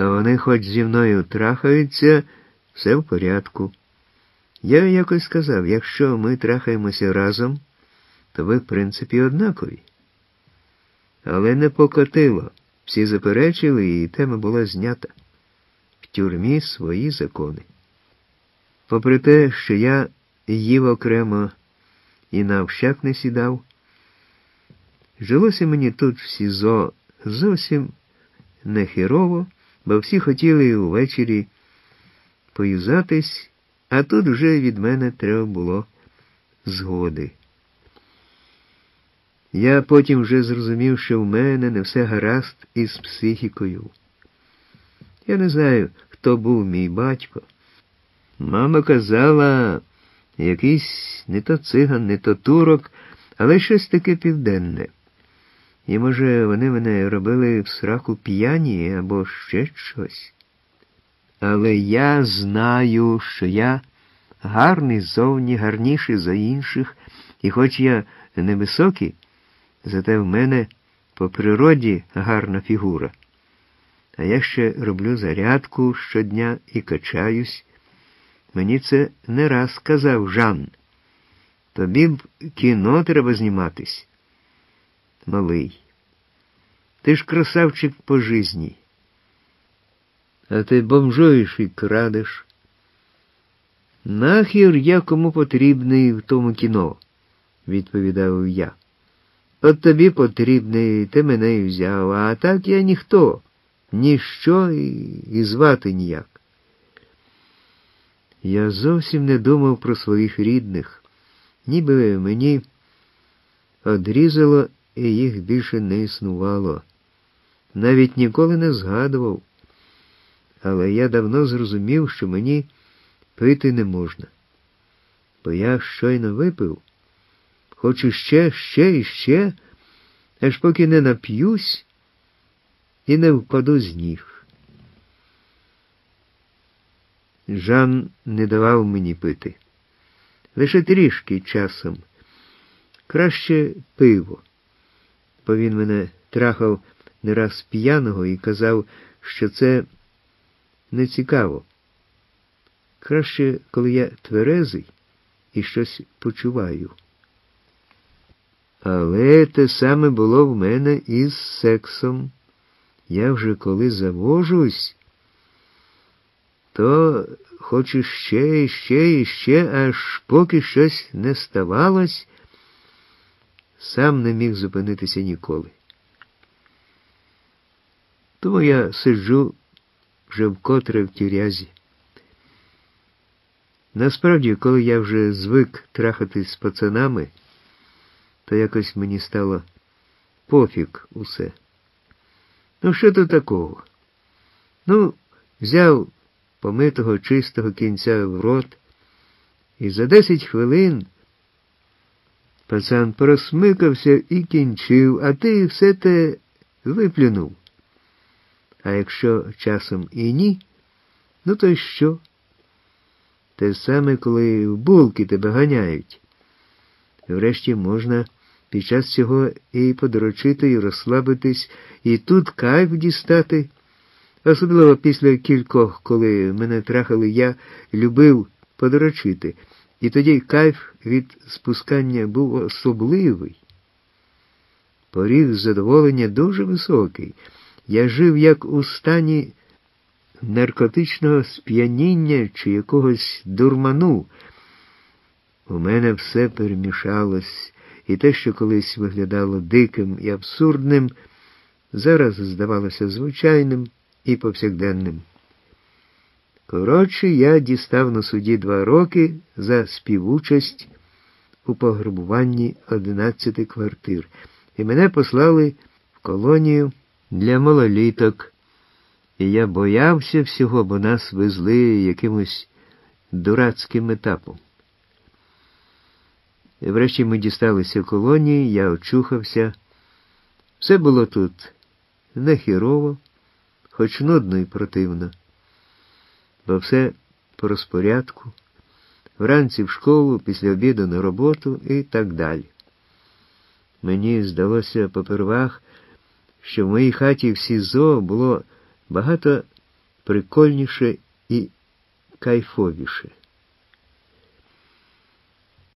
А вони хоч зі мною трахаються, все в порядку. Я якось сказав, якщо ми трахаємося разом, то ви, в принципі, однакові. Але не покотило. Всі заперечили, і тема була знята. В тюрмі свої закони. Попри те, що я їв окремо і навщак не сідав, жилося мені тут в СІЗО зовсім не хірово, бо всі хотіли увечері поюзатись, а тут вже від мене треба було згоди. Я потім вже зрозумів, що в мене не все гаразд із психікою. Я не знаю, хто був мій батько. Мама казала, якийсь не то циган, не то турок, але щось таке південне. І, може, вони мене робили в сраку п'яні або ще щось. Але я знаю, що я гарний ззовні, гарніший за інших, і хоч я невисокий, зате в мене по природі гарна фігура. А я ще роблю зарядку щодня і качаюсь. Мені це не раз казав Жан. Тобі б кіно треба зніматись. Малий. Ти ж красавчик по житті. А ти бомжуєш і крадеш. Нахер я кому потрібний в тому кіно, відповідав я. От тобі потрібний, ти мене і взяв, а так я ніхто, ніщо і звати ніяк. Я зовсім не думав про своїх рідних, ніби мені одрізало і їх більше не існувало. Навіть ніколи не згадував, але я давно зрозумів, що мені пити не можна. Бо я щойно випив, хочу ще і ще, аж поки не нап'юсь і не впаду з ніг. Жан не давав мені пити. Лише трішки часом. Краще пиво. Бо він мене трахав не раз п'яного і казав, що це не цікаво. Краще, коли я тверезий і щось почуваю. Але те саме було в мене із сексом. Я вже коли завожусь, то хочу ще і ще, аж поки щось не ставалось, сам не міг зупинитися ніколи. Тому я сиджу вже вкотре в тюрязі. Насправді, коли я вже звик трахатись з пацанами, то якось мені стало пофіг усе. Ну, що тут такого? Ну, взяв помитого чистого кінця в рот, і за 10 хвилин пацан просмикався і кінчив, а ти все те виплюнув. А якщо часом і ні, ну то й що? Те саме, коли в булки тебе ганяють. Врешті можна під час цього і подрочити, і розслабитись, і тут кайф дістати. Особливо після кількох, коли мене трахали, я любив подрочити. І тоді кайф від спускання був особливий. Поріг задоволення дуже високий. Я жив як у стані наркотичного сп'яніння чи якогось дурману. У мене все перемішалось, і те, що колись виглядало диким і абсурдним, зараз здавалося звичайним і повсякденним. Коротше, я дістав на суді 2 роки за співучасть у пограбуванні 11 квартир, і мене послали в колонію для малоліток, і я боявся всього, бо нас везли якимось дурацьким етапом. І врешті ми дісталися колонії, я очухався. Все було тут не хірово, хоч нудно і противно, бо все по розпорядку, вранці в школу, після обіду на роботу і так далі. Мені здалося попервах, що в моїй хаті в СІЗО було багато прикольніше і кайфовіше.